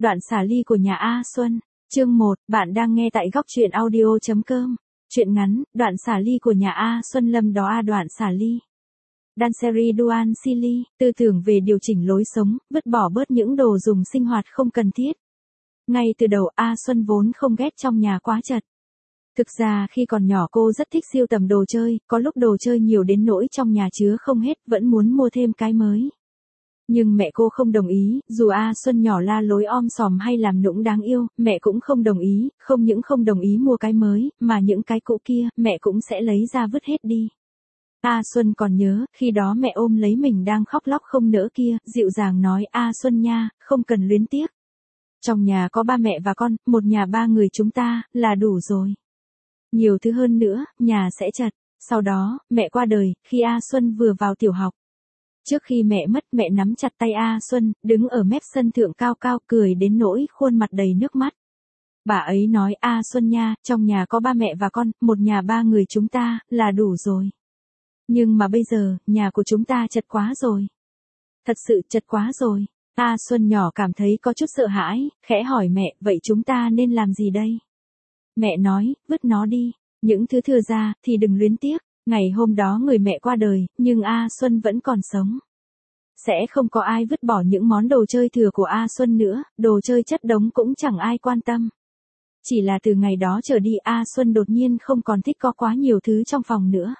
Đoạn xả ly của nhà A Xuân. Chương 1, bạn đang nghe tại góc truyện audio.com. Truyện ngắn, đoạn xả ly của nhà A Xuân Lâm đó A đoạn xả ly. Danseri Duan Sili, tư tưởng về điều chỉnh lối sống, vứt bỏ bớt những đồ dùng sinh hoạt không cần thiết. Ngay từ đầu A Xuân vốn không ghét trong nhà quá chật. Thực ra khi còn nhỏ cô rất thích sưu tầm đồ chơi, có lúc đồ chơi nhiều đến nỗi trong nhà chứa không hết vẫn muốn mua thêm cái mới. Nhưng mẹ cô không đồng ý, dù A Xuân nhỏ la lối om sòm hay làm nũng đáng yêu, mẹ cũng không đồng ý, không những không đồng ý mua cái mới, mà những cái cũ kia, mẹ cũng sẽ lấy ra vứt hết đi. A Xuân còn nhớ, khi đó mẹ ôm lấy mình đang khóc lóc không nỡ kia, dịu dàng nói A Xuân nha, không cần luyến tiếc. Trong nhà có ba mẹ và con, một nhà ba người chúng ta, là đủ rồi. Nhiều thứ hơn nữa, nhà sẽ chật. Sau đó, mẹ qua đời, khi A Xuân vừa vào tiểu học. Trước khi mẹ mất, mẹ nắm chặt tay A Xuân, đứng ở mép sân thượng cao cao, cười đến nỗi khuôn mặt đầy nước mắt. Bà ấy nói A Xuân nha, trong nhà có ba mẹ và con, một nhà ba người chúng ta, là đủ rồi. Nhưng mà bây giờ, nhà của chúng ta chật quá rồi. Thật sự chật quá rồi. A Xuân nhỏ cảm thấy có chút sợ hãi, khẽ hỏi mẹ, vậy chúng ta nên làm gì đây? Mẹ nói, vứt nó đi. Những thứ thừa ra, thì đừng luyến tiếc. Ngày hôm đó người mẹ qua đời, nhưng A Xuân vẫn còn sống. Sẽ không có ai vứt bỏ những món đồ chơi thừa của A Xuân nữa, đồ chơi chất đống cũng chẳng ai quan tâm. Chỉ là từ ngày đó trở đi A Xuân đột nhiên không còn thích có quá nhiều thứ trong phòng nữa.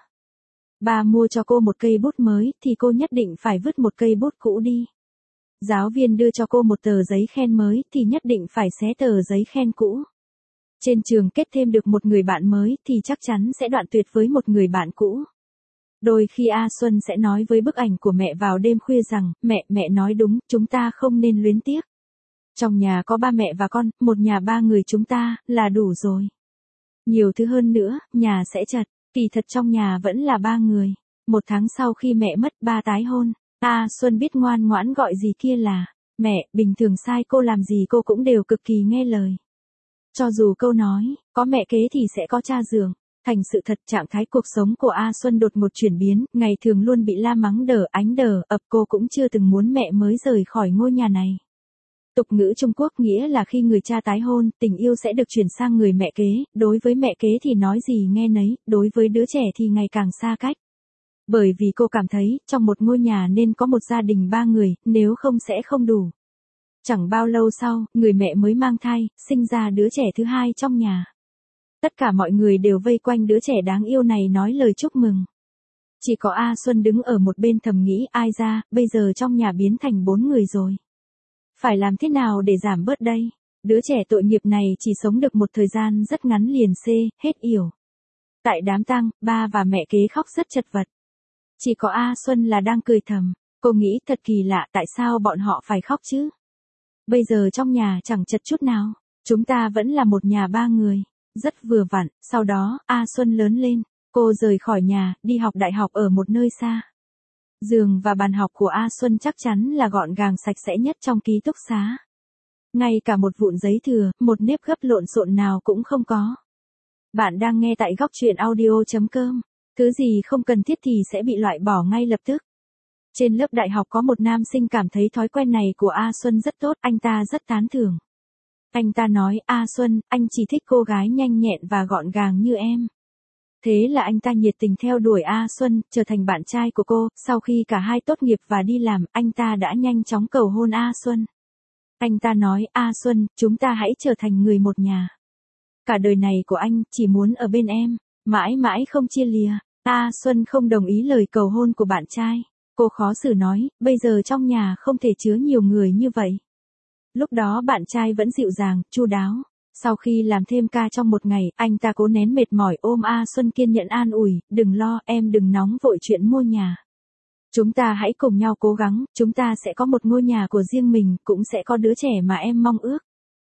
Bà mua cho cô một cây bút mới, thì cô nhất định phải vứt một cây bút cũ đi. Giáo viên đưa cho cô một tờ giấy khen mới, thì nhất định phải xé tờ giấy khen cũ. Trên trường kết thêm được một người bạn mới, thì chắc chắn sẽ đoạn tuyệt với một người bạn cũ. Đôi khi A Xuân sẽ nói với bức ảnh của mẹ vào đêm khuya rằng, mẹ nói đúng, chúng ta không nên luyến tiếc. Trong nhà có ba mẹ và con, một nhà ba người chúng ta, là đủ rồi. Nhiều thứ hơn nữa, nhà sẽ chật, kỳ thật trong nhà vẫn là ba người. Một tháng sau khi mẹ mất, ba tái hôn. A Xuân biết ngoan ngoãn gọi gì kia là mẹ, bình thường sai cô làm gì cô cũng đều cực kỳ nghe lời. Cho dù câu nói, có mẹ kế thì sẽ có cha dượng. Thành sự thật trạng thái cuộc sống của A Xuân đột ngột chuyển biến, ngày thường luôn bị la mắng đờ ánh đờ ập cô cũng chưa từng muốn mẹ mới rời khỏi ngôi nhà này. Tục ngữ Trung Quốc nghĩa là khi người cha tái hôn, tình yêu sẽ được chuyển sang người mẹ kế, đối với mẹ kế thì nói gì nghe nấy, đối với đứa trẻ thì ngày càng xa cách. Bởi vì cô cảm thấy, trong một ngôi nhà nên có một gia đình ba người, nếu không sẽ không đủ. Chẳng bao lâu sau, người mẹ mới mang thai, sinh ra đứa trẻ thứ hai trong nhà. Tất cả mọi người đều vây quanh đứa trẻ đáng yêu này nói lời chúc mừng. Chỉ có A Xuân đứng ở một bên thầm nghĩ ai ra, bây giờ trong nhà biến thành 4 người rồi. Phải làm thế nào để giảm bớt đây? Đứa trẻ tội nghiệp này chỉ sống được một thời gian rất ngắn liền hết yểu. Tại đám tang, ba và mẹ kế khóc rất chật vật. Chỉ có A Xuân là đang cười thầm. Cô nghĩ thật kỳ lạ tại sao bọn họ phải khóc chứ? Bây giờ trong nhà chẳng chật chút nào. Chúng ta vẫn là một nhà ba người. Rất vừa vặn, sau đó, A Xuân lớn lên. Cô rời khỏi nhà, đi học đại học ở một nơi xa. Giường và bàn học của A Xuân chắc chắn là gọn gàng sạch sẽ nhất trong ký túc xá. Ngay cả một vụn giấy thừa, một nếp gấp lộn xộn nào cũng không có. Bạn đang nghe tại góc truyện audio.com. Thứ gì không cần thiết thì sẽ bị loại bỏ ngay lập tức. Trên lớp đại học có một nam sinh cảm thấy thói quen này của A Xuân rất tốt, anh ta rất tán thưởng. Anh ta nói, A Xuân, anh chỉ thích cô gái nhanh nhẹn và gọn gàng như em. Thế là anh ta nhiệt tình theo đuổi A Xuân, trở thành bạn trai của cô. Sau khi cả hai tốt nghiệp và đi làm, anh ta đã nhanh chóng cầu hôn A Xuân. Anh ta nói, A Xuân, chúng ta hãy trở thành người một nhà. Cả đời này của anh, chỉ muốn ở bên em, mãi mãi không chia lìa. A Xuân không đồng ý lời cầu hôn của bạn trai. Cô khó xử nói, bây giờ trong nhà không thể chứa nhiều người như vậy. Lúc đó bạn trai vẫn dịu dàng, chu đáo. Sau khi làm thêm ca trong một ngày, anh ta cố nén mệt mỏi ôm A Xuân kiên nhẫn an ủi, đừng lo, em đừng nóng vội chuyện mua nhà. Chúng ta hãy cùng nhau cố gắng, chúng ta sẽ có một ngôi nhà của riêng mình, cũng sẽ có đứa trẻ mà em mong ước.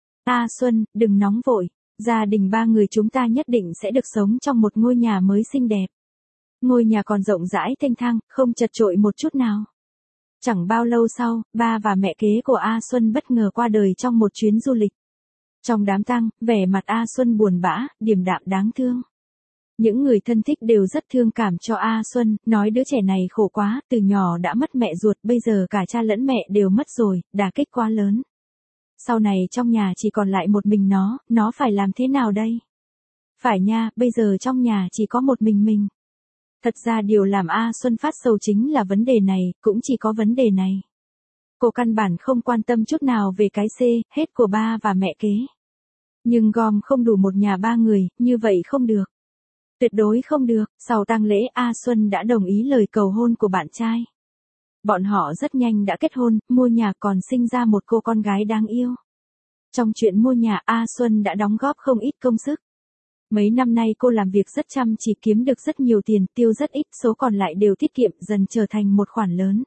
A Xuân, đừng nóng vội, gia đình ba người chúng ta nhất định sẽ được sống trong một ngôi nhà mới xinh đẹp. Ngôi nhà còn rộng rãi thênh thang, không chật chội một chút nào. Chẳng bao lâu sau, ba và mẹ kế của A Xuân bất ngờ qua đời trong một chuyến du lịch. Trong đám tang, vẻ mặt A Xuân buồn bã, điềm đạm đáng thương. Những người thân thích đều rất thương cảm cho A Xuân, nói đứa trẻ này khổ quá, từ nhỏ đã mất mẹ ruột, bây giờ cả cha lẫn mẹ đều mất rồi, đả kích quá lớn. Sau này trong nhà chỉ còn lại một mình nó phải làm thế nào đây? Phải nha, bây giờ trong nhà chỉ có một mình. Thật ra điều làm A Xuân phát sầu chính là vấn đề này, cũng chỉ có vấn đề này. Cô căn bản không quan tâm chút nào về cái hết của ba và mẹ kế. Nhưng gom không đủ một nhà ba người, như vậy không được. Tuyệt đối không được, sau tang lễ A Xuân đã đồng ý lời cầu hôn của bạn trai. Bọn họ rất nhanh đã kết hôn, mua nhà còn sinh ra một cô con gái đáng yêu. Trong chuyện mua nhà A Xuân đã đóng góp không ít công sức. Mấy năm nay cô làm việc rất chăm chỉ kiếm được rất nhiều tiền, tiêu rất ít, số còn lại đều tiết kiệm dần trở thành một khoản lớn.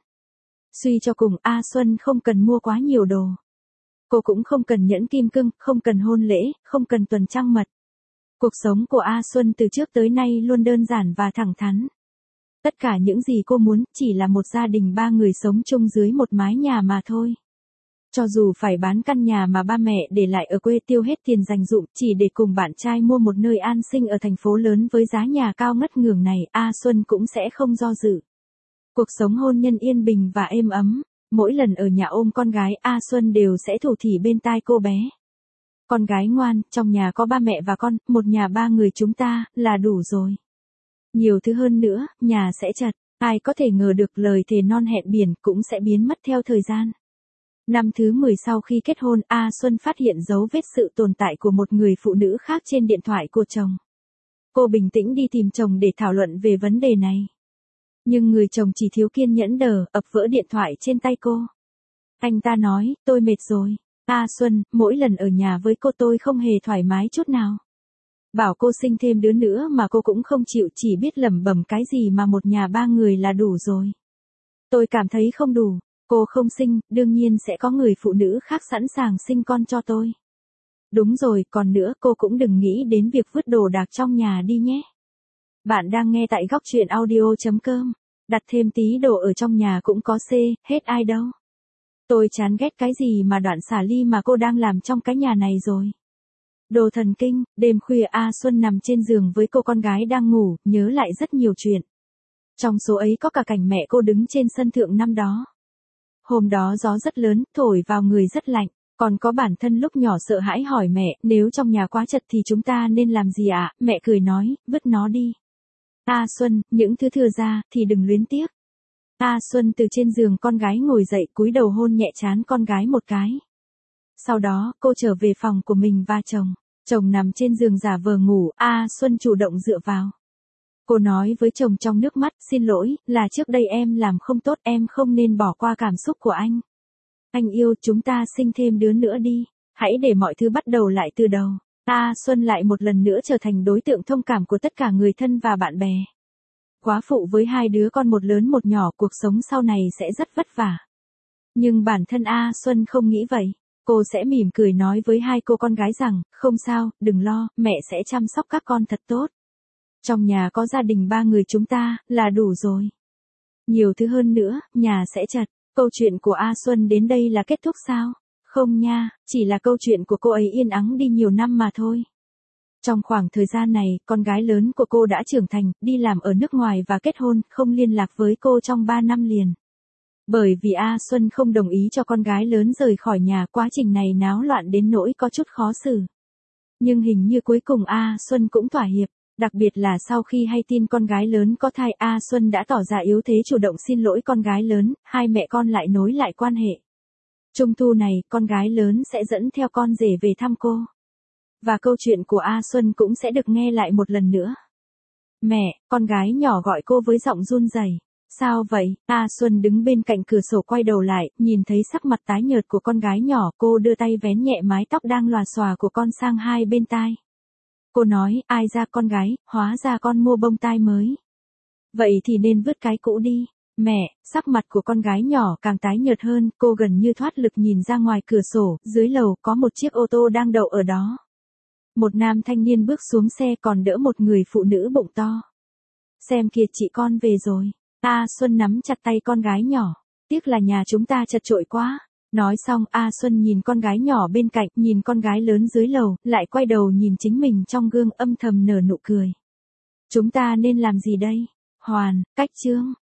Suy cho cùng A Xuân không cần mua quá nhiều đồ. Cô cũng không cần nhẫn kim cương, không cần hôn lễ, không cần tuần trăng mật. Cuộc sống của A Xuân từ trước tới nay luôn đơn giản và thẳng thắn. Tất cả những gì cô muốn chỉ là một gia đình ba người sống chung dưới một mái nhà mà thôi. Cho dù phải bán căn nhà mà ba mẹ để lại ở quê tiêu hết tiền dành dụm chỉ để cùng bạn trai mua một nơi an sinh ở thành phố lớn với giá nhà cao ngất ngưởng này, A Xuân cũng sẽ không do dự. Cuộc sống hôn nhân yên bình và êm ấm, mỗi lần ở nhà ôm con gái A Xuân đều sẽ thủ thỉ bên tai cô bé. Con gái ngoan, trong nhà có ba mẹ và con, một nhà ba người chúng ta, là đủ rồi. Nhiều thứ hơn nữa, nhà sẽ chật, ai có thể ngờ được lời thề non hẹn biển cũng sẽ biến mất theo thời gian. Năm thứ 10 sau khi kết hôn, A Xuân phát hiện dấu vết sự tồn tại của một người phụ nữ khác trên điện thoại của chồng. Cô bình tĩnh đi tìm chồng để thảo luận về vấn đề này. Nhưng người chồng chỉ thiếu kiên nhẫn ập vỡ điện thoại trên tay cô. Anh ta nói, tôi mệt rồi. A Xuân, mỗi lần ở nhà với cô tôi không hề thoải mái chút nào. Bảo cô sinh thêm đứa nữa mà cô cũng không chịu, chỉ biết lẩm bẩm cái gì mà một nhà ba người là đủ rồi. Tôi cảm thấy không đủ. Cô không sinh, đương nhiên sẽ có người phụ nữ khác sẵn sàng sinh con cho tôi. Đúng rồi, còn nữa cô cũng đừng nghĩ đến việc vứt đồ đạc trong nhà đi nhé. Bạn đang nghe tại góc truyện audio.com. Đặt thêm tí đồ ở trong nhà cũng có hết ai đâu. Tôi chán ghét cái gì mà đoạn xả ly mà cô đang làm trong cái nhà này rồi. Đồ thần kinh, đêm khuya A Xuân nằm trên giường với cô con gái đang ngủ, nhớ lại rất nhiều chuyện. Trong số ấy có cả cảnh mẹ cô đứng trên sân thượng năm đó. Hôm đó gió rất lớn, thổi vào người rất lạnh, còn có bản thân lúc nhỏ sợ hãi hỏi mẹ, nếu trong nhà quá chật thì chúng ta nên làm gì ạ? Mẹ cười nói, vứt nó đi. A Xuân, những thứ thừa ra, thì đừng luyến tiếc. A Xuân từ trên giường con gái ngồi dậy cúi đầu hôn nhẹ trán con gái một cái. Sau đó, cô trở về phòng của mình và chồng. Chồng nằm trên giường giả vờ ngủ, A Xuân chủ động dựa vào. Cô nói với chồng trong nước mắt, xin lỗi, là trước đây em làm không tốt, em không nên bỏ qua cảm xúc của anh. Anh yêu, chúng ta sinh thêm đứa nữa đi, hãy để mọi thứ bắt đầu lại từ đầu. A Xuân lại một lần nữa trở thành đối tượng thông cảm của tất cả người thân và bạn bè. Quá phụ với hai đứa con một lớn một nhỏ, cuộc sống sau này sẽ rất vất vả. Nhưng bản thân A Xuân không nghĩ vậy. Cô sẽ mỉm cười nói với hai cô con gái rằng, không sao, đừng lo, mẹ sẽ chăm sóc các con thật tốt. Trong nhà có gia đình ba người chúng ta, là đủ rồi. Nhiều thứ hơn nữa, nhà sẽ chật. Câu chuyện của A Xuân đến đây là kết thúc sao? Không nha, chỉ là câu chuyện của cô ấy yên ắng đi nhiều năm mà thôi. Trong khoảng thời gian này, con gái lớn của cô đã trưởng thành, đi làm ở nước ngoài và kết hôn, không liên lạc với cô trong 3 năm liền. Bởi vì A Xuân không đồng ý cho con gái lớn rời khỏi nhà, quá trình này náo loạn đến nỗi có chút khó xử. Nhưng hình như cuối cùng A Xuân cũng thỏa hiệp. Đặc biệt là sau khi hay tin con gái lớn có thai, A Xuân đã tỏ ra yếu thế chủ động xin lỗi con gái lớn, hai mẹ con lại nối lại quan hệ. Trung thu này, con gái lớn sẽ dẫn theo con rể về thăm cô. Và câu chuyện của A Xuân cũng sẽ được nghe lại một lần nữa. Mẹ, con gái nhỏ gọi cô với giọng run rẩy. Sao vậy? A Xuân đứng bên cạnh cửa sổ quay đầu lại, nhìn thấy sắc mặt tái nhợt của con gái nhỏ, cô đưa tay vén nhẹ mái tóc đang lòa xòa của con sang hai bên tai. Cô nói, ai ra con gái, hóa ra con mua bông tai mới. Vậy thì nên vứt cái cũ đi. Mẹ, sắc mặt của con gái nhỏ càng tái nhợt hơn, cô gần như thoát lực nhìn ra ngoài cửa sổ, dưới lầu có một chiếc ô tô đang đậu ở đó. Một nam thanh niên bước xuống xe còn đỡ một người phụ nữ bụng to. Xem kìa chị con về rồi. A Xuân nắm chặt tay con gái nhỏ. Tiếc là nhà chúng ta chật chội quá. Nói xong A Xuân nhìn con gái nhỏ bên cạnh, nhìn con gái lớn dưới lầu, lại quay đầu nhìn chính mình trong gương âm thầm nở nụ cười. Chúng ta nên làm gì đây? Hoàn, cách chương.